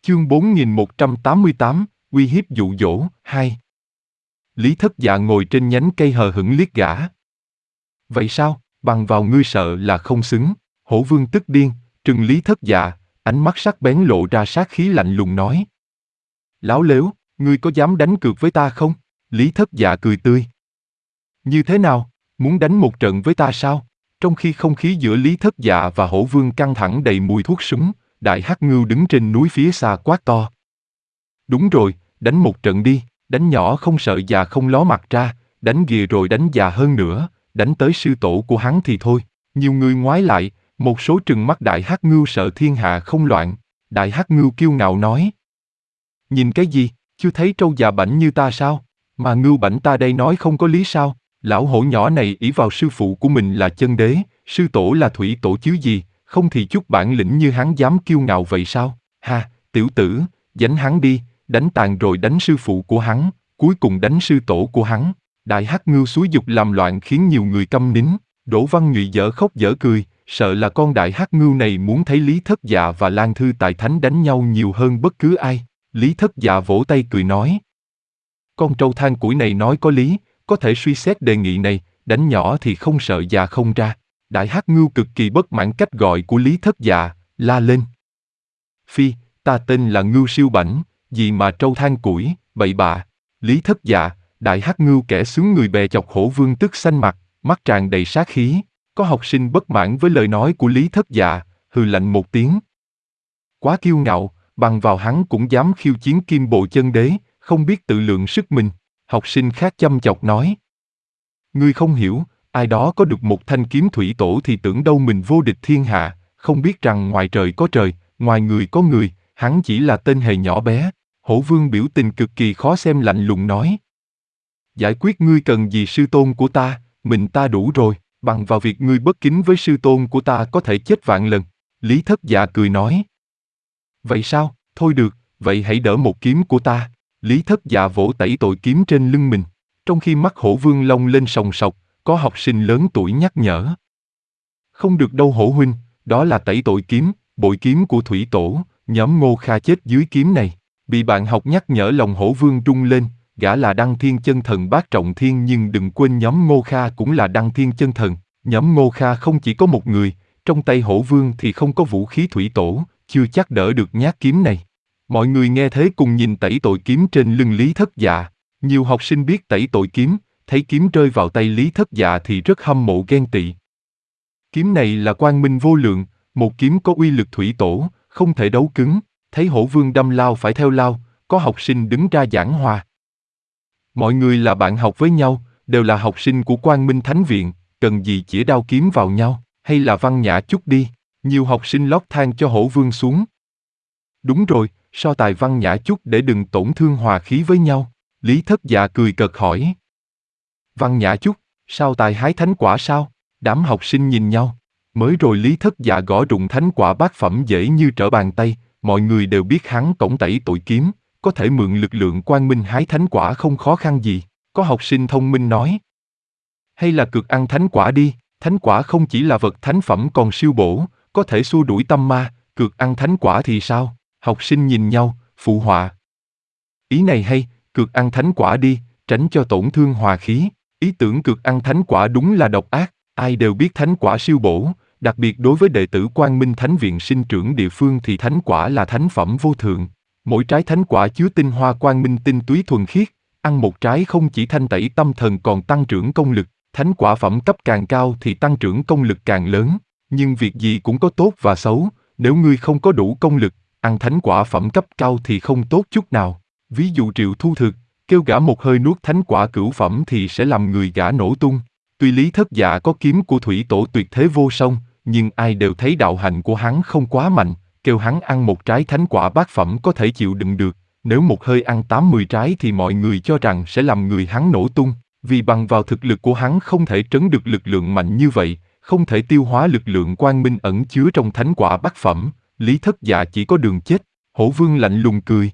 Chương 4188, uy hiếp dụ dỗ, 2. Lý Thất Dạ ngồi trên nhánh cây hờ hững liếc gã. Vậy sao, bằng vào ngươi sợ là không xứng, Hổ Vương tức điên, trừng Lý Thất Dạ, ánh mắt sắc bén lộ ra sát khí lạnh lùng nói. Láo lếu, ngươi có dám đánh cược với ta không? Lý Thất Dạ cười tươi. Như thế nào, muốn đánh một trận với ta sao? Trong khi không khí giữa Lý Thất Dạ và Hổ Vương căng thẳng đầy mùi thuốc súng, Đại Hắc Ngưu đứng trên núi phía xa quát to. Đúng rồi, đánh một trận đi, đánh nhỏ không sợ già không ló mặt ra, đánh ghìa rồi đánh già hơn nữa, đánh tới sư tổ của hắn thì thôi. Nhiều người ngoái lại, một số trừng mắt Đại Hắc Ngưu sợ thiên hạ không loạn. Đại Hắc Ngưu kiêu ngạo nói. Nhìn cái gì, chưa thấy trâu già bảnh như ta sao? Mà Ngưu bảnh ta đây nói không có lý sao? Lão hổ nhỏ này ỷ vào sư phụ của mình là chân đế, sư tổ là thủy tổ chứ gì, không thì chút bản lĩnh như hắn dám kiêu ngạo vậy sao? Ha, tiểu tử, đánh hắn đi, đánh tàn rồi đánh sư phụ của hắn, cuối cùng đánh sư tổ của hắn. Đại Hắc Ngưu xúi dục làm loạn khiến nhiều người câm nín. Đỗ Văn Nhụy dở khóc dở cười, sợ là con Đại Hắc Ngưu này muốn thấy Lý Thất Dạ và Lan Thư Tài Thánh đánh nhau nhiều hơn bất cứ ai. Lý Thất Dạ vỗ tay cười nói. Con trâu than củi này nói có lý, có thể suy xét đề nghị này, đánh nhỏ thì không sợ già không ra. Đại Hắc Ngưu cực kỳ bất mãn cách gọi của Lý Thất Dạ, la lên. Phi, ta tên là Ngưu Siêu Bảnh, gì mà trâu than củi, bậy bạ. Lý Thất Dạ, Đại Hắc Ngưu kẻ xướng người bè chọc Hổ Vương tức xanh mặt, mắt tràn đầy sát khí. Có học sinh bất mãn với lời nói của Lý Thất Dạ, hừ lạnh một tiếng. Quá kiêu ngạo, bằng vào hắn cũng dám khiêu chiến Kim Bộ Chân Đế, không biết tự lượng sức mình. Học sinh khác chăm chọc nói. Ngươi không hiểu, ai đó có được một thanh kiếm thủy tổ thì tưởng đâu mình vô địch thiên hạ, không biết rằng ngoài trời có trời, ngoài người có người, hắn chỉ là tên hề nhỏ bé. Hổ Vương biểu tình cực kỳ khó xem lạnh lùng nói. Giải quyết ngươi cần gì sư tôn của ta, mình ta đủ rồi, bằng vào việc ngươi bất kính với sư tôn của ta có thể chết vạn lần. Lý Thất Dạ cười nói. Vậy sao, thôi được, vậy hãy đỡ một kiếm của ta. Lý Thất Dạ vỗ tẩy tội kiếm trên lưng mình, trong khi mắt Hổ Vương long lên sòng sọc, có học sinh lớn tuổi nhắc nhở. Không được đâu Hổ huynh, đó là tẩy tội kiếm, bội kiếm của thủy tổ, nhóm Ngô Kha chết dưới kiếm này. Bị bạn học nhắc nhở lòng Hổ Vương rung lên, gã là Đăng Thiên Chân Thần Bát Trọng Thiên nhưng đừng quên nhóm Ngô Kha cũng là Đăng Thiên Chân Thần. Nhóm Ngô Kha không chỉ có một người, trong tay Hổ Vương thì không có vũ khí thủy tổ, chưa chắc đỡ được nhát kiếm này. Mọi người nghe thế cùng nhìn tẩy tội kiếm trên lưng Lý Thất Dạ. Nhiều học sinh biết tẩy tội kiếm, thấy kiếm rơi vào tay Lý Thất Dạ thì rất hâm mộ ghen tị. Kiếm này là quang minh vô lượng, một kiếm có uy lực thủy tổ, không thể đấu cứng. Thấy Hổ Vương đâm lao phải theo lao, có học sinh đứng ra giảng hòa. Mọi người là bạn học với nhau, đều là học sinh của Quang Minh Thánh Viện, cần gì chĩa đao kiếm vào nhau, hay là văn nhã chút đi. Nhiều học sinh lót than cho Hổ Vương xuống. Đúng rồi, so tài văn nhã chút để đừng tổn thương hòa khí với nhau. Lý Thất Dạ cười cợt hỏi. Văn nhã chút, sao tài hái thánh quả sao? Đám học sinh nhìn nhau. Mới rồi Lý Thất Dạ gõ rụng thánh quả bát phẩm dễ như trở bàn tay, mọi người đều biết hắn cổng tẩy tội kiếm, có thể mượn lực lượng quang minh hái thánh quả không khó khăn gì. Có học sinh thông minh nói. Hay là cược ăn thánh quả đi, thánh quả không chỉ là vật thánh phẩm còn siêu bổ, có thể xua đuổi tâm ma, cược ăn thánh quả thì sao? Học sinh nhìn nhau, phụ họa. Ý này hay, cược ăn thánh quả đi, tránh cho tổn thương hòa khí. Ý tưởng cược ăn thánh quả đúng là độc ác, ai đều biết thánh quả siêu bổ, đặc biệt đối với đệ tử Quang Minh Thánh Viện sinh trưởng địa phương thì thánh quả là thánh phẩm vô thượng. Mỗi trái thánh quả chứa tinh hoa quang minh tinh túy thuần khiết, ăn một trái không chỉ thanh tẩy tâm thần còn tăng trưởng công lực, thánh quả phẩm cấp càng cao thì tăng trưởng công lực càng lớn. Nhưng việc gì cũng có tốt và xấu, nếu ngươi không có đủ công lực, ăn thánh quả phẩm cấp cao thì không tốt chút nào. Ví dụ Triệu Thu Thực, kêu gã một hơi nuốt thánh quả cửu phẩm thì sẽ làm người gã nổ tung. Tuy Lý Thất Dạ có kiếm của thủy tổ tuyệt thế vô song, nhưng ai đều thấy đạo hạnh của hắn không quá mạnh, kêu hắn ăn một trái thánh quả bát phẩm có thể chịu đựng được, nếu một hơi ăn 80 trái thì mọi người cho rằng sẽ làm người hắn nổ tung, vì bằng vào thực lực của hắn không thể trấn được lực lượng mạnh như vậy, không thể tiêu hóa lực lượng quang minh ẩn chứa trong thánh quả bát phẩm, Lý Thất Dạ chỉ có đường chết. Hổ Vương lạnh lùng cười.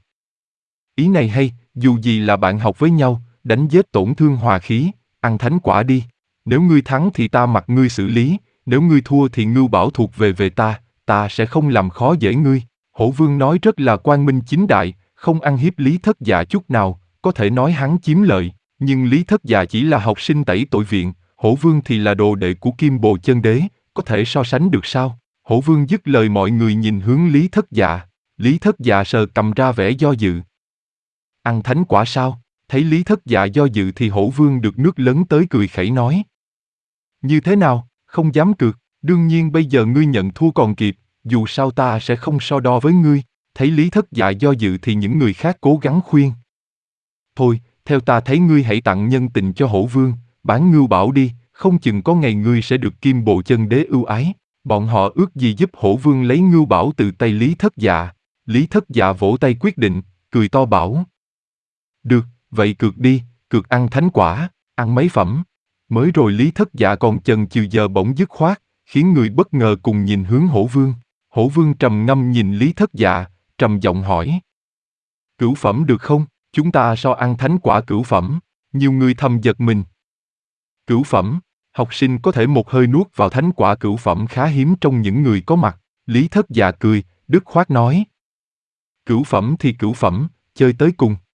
Ý này hay, dù gì là bạn học với nhau, đánh giết tổn thương hòa khí, ăn thánh quả đi. Nếu ngươi thắng thì ta mặc ngươi xử lý, nếu ngươi thua thì Ngưu Bảo thuộc về ta sẽ không làm khó dễ ngươi. Hổ Vương nói rất là quang minh chính đại, không ăn hiếp Lý Thất Dạ chút nào, có thể nói hắn chiếm lợi, nhưng Lý Thất Dạ chỉ là học sinh tẩy tội viện, Hổ Vương thì là đồ đệ của Kim Bồ Chân Đế, có thể so sánh được sao? Hổ Vương dứt lời mọi người nhìn hướng Lý Thất Dạ, Lý Thất Dạ sờ cầm ra vẻ do dự. Ăn thánh quả sao? Thấy Lý Thất Dạ do dự thì Hổ Vương được nước lớn tới cười khẩy nói. Như thế nào, không dám cược, đương nhiên bây giờ ngươi nhận thua còn kịp, dù sao ta sẽ không so đo với ngươi. Thấy Lý Thất Dạ do dự thì những người khác cố gắng khuyên. Thôi, theo ta thấy ngươi hãy tặng nhân tình cho Hổ Vương, bán ngưu bảo đi, không chừng có ngày ngươi sẽ được Kim Bồ Chân Đế ưu ái. Bọn họ ước gì giúp Hổ Vương lấy ngưu bảo từ tay Lý Thất Dạ. Lý Thất Dạ vỗ tay quyết định, cười to bảo. Được, vậy cược đi, cược ăn thánh quả, ăn mấy phẩm. Mới rồi Lý Thất Dạ còn chần chừ giờ bỗng dứt khoát, khiến người bất ngờ cùng nhìn hướng Hổ Vương. Hổ Vương trầm ngâm nhìn Lý Thất Dạ, trầm giọng hỏi. Cửu phẩm được không? Chúng ta so ăn thánh quả cửu phẩm. Nhiều người thầm giật mình. Cửu phẩm, học sinh có thể một hơi nuốt vào thánh quả cửu phẩm khá hiếm trong những người có mặt. Lý Thất Dạ cười, dứt khoát nói. Cửu phẩm thì cửu phẩm, chơi tới cùng.